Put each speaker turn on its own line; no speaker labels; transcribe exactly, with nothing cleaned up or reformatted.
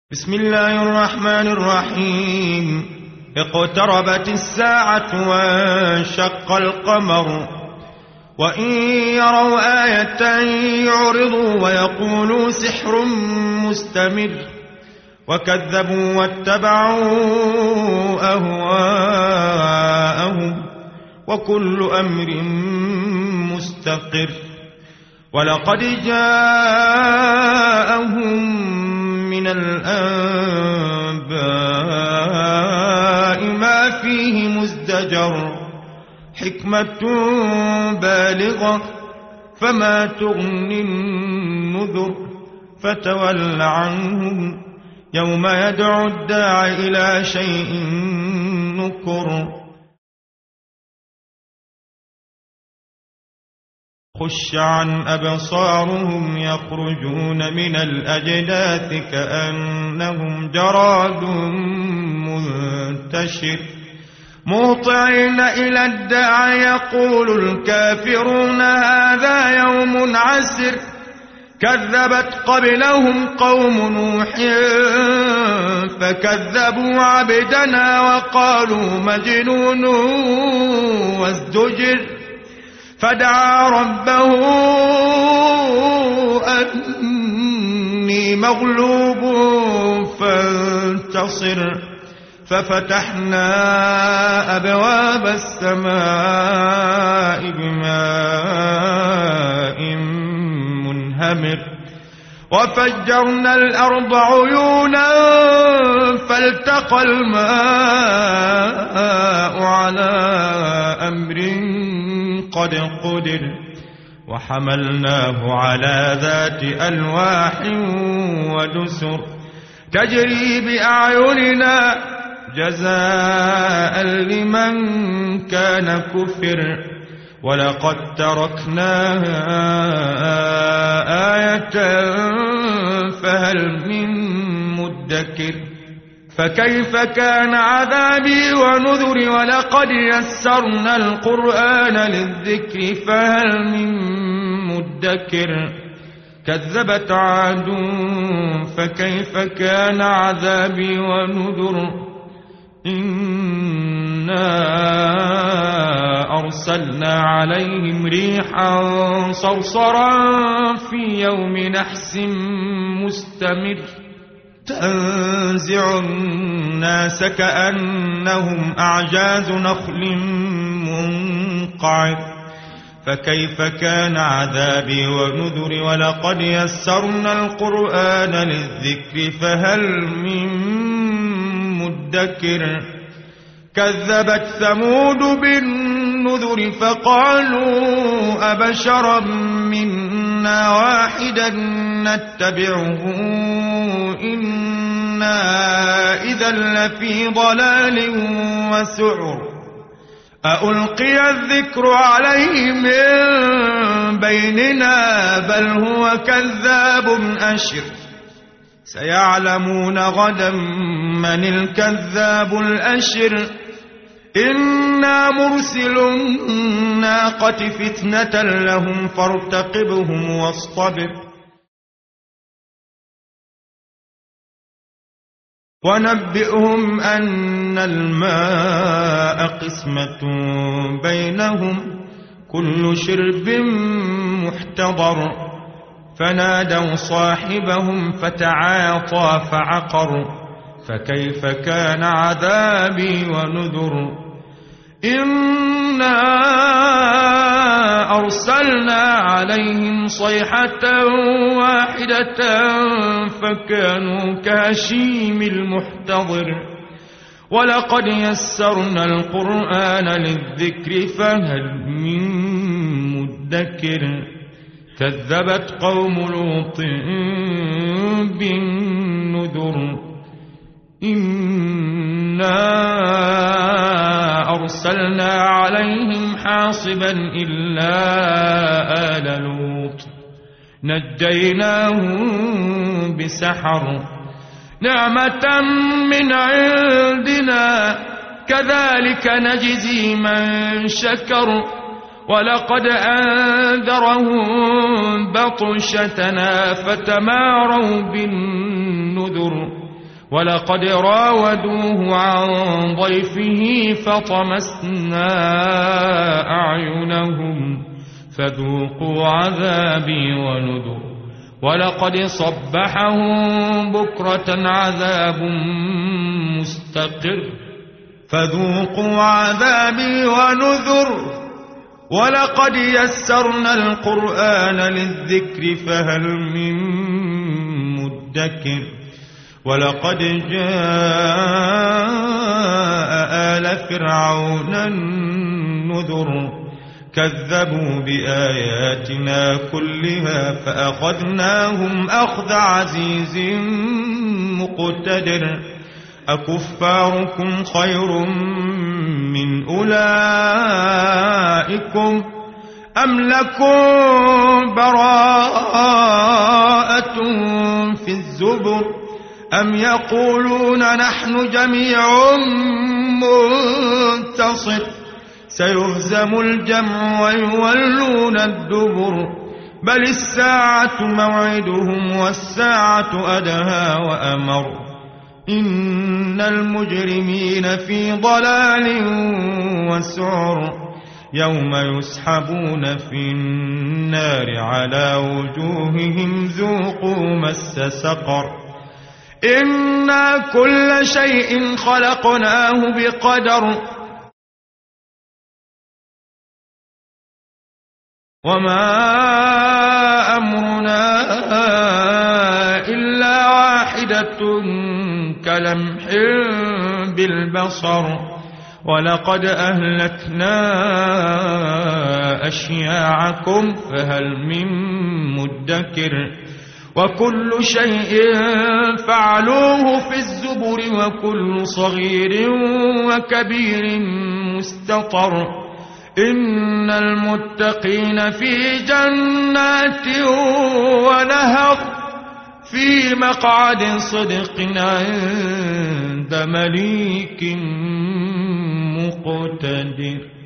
بسم الله الرحمن الرحيم. اقتربت الساعة وانشق القمر وإن يروا آية يعرضوا ويقولوا سحر مستمر وكذبوا واتبعوا أهواءهم وكل أمر مستقر. ولقد جاءهم من الأنباء ما فيه مزدجر حكمة بالغة فما تغني النذر فتول عنهم يوم يدعو الداع إلى شيء نكر. خش عن أبصارهم يخرجون من الأجداث كأنهم جراد منتشر مهطعين إلى الداع يقول الكافرون هذا يوم عسر. كذبت قبلهم قوم نوح فكذبوا عبدنا وقالوا مجنون وازدجر. فدعا ربه أني مغلوب فانتصر ففتحنا أبواب السماء بماء منهمر وفجرنا الأرض عيونا فالتقى الماء على أمر قد قدر وحملناه على ذات ألواح ودسر تجري بأعيننا جزاء لمن كان كفر. ولقد تركناها آية فهل من مدكر. فكيف كان عذابي ونذر. ولقد يسرنا القرآن للذكر فهل من مدكر. كذبت عاد فكيف كان عذابي ونذر. إنا أرسلنا عليهم ريحا صرصرا في يوم نحس مستمر تنزع الناس كأنهم أعجاز نخل منقعر. فكيف كان عذابي ونذر. ولقد يسرنا القرآن للذكر فهل من مدكر. كذبت ثمود بالنذر فقالوا أبشرا منا واحدا نتبعه إنا إذا لفي ضلال وسعر. ألقي الذكر عليه من بيننا بل هو كذاب أشر. سيعلمون غدا من الكذاب الأشر. إنا مرسل الناقة فتنة لهم فارتقبهم واصطبر. ونبئهم أن الماء قسمة بينهم كل شرب محتضر. فنادوا صاحبهم فتعاطى فعقر. فكيف كان عذابي ونذر. إنا أرسلنا عليهم صيحة واحدة فكانوا كهشيم المحتضر. ولقد يسرنا القرآن للذكر فهل من مدكر. كذبت قوم لوط بالنذر. إنا أرسلنا عليهم حاصبا إلا آل لوط نجيناهم بسحر نعمة من عندنا كذلك نجزي من شكر. ولقد أنذرهم بطشتنا فتماروا بالنذر ولقد راودوه عن ضيفه فطمسنا أعينهم فذوقوا عذابي ونذر ولقد صبحهم بكرة عذاب مستقر فذوقوا عذابي ونذر ولقد يسرنا القرآن للذكر فهل من مدكر ولقد جاء آل فرعون النذر كذبوا بآياتنا كلها فأخذناهم أخذ عزيز مقتدر أكفاركم خير من أولئكم أم لكم براءة في الزبر أم يقولون نحن جميع منتصر سيهزم الجمع ويولون الدبر بل الساعة موعدهم والساعة أدهى وأمر إن المجرمين في ضلال وسعر يوم يسحبون في النار على وجوههم ذوقوا مس سقر إنا كل شيء خلقناه بقدر وما أمرنا إلا واحدة كلمح بالبصر ولقد أهلكنا أشياعكم فهل من مدكر وكل شيء فعلوه في الزبر وكل صغير وكبير مستطر إن المتقين في جنات ونهر في مقعد صدق عند مليك مقتدر.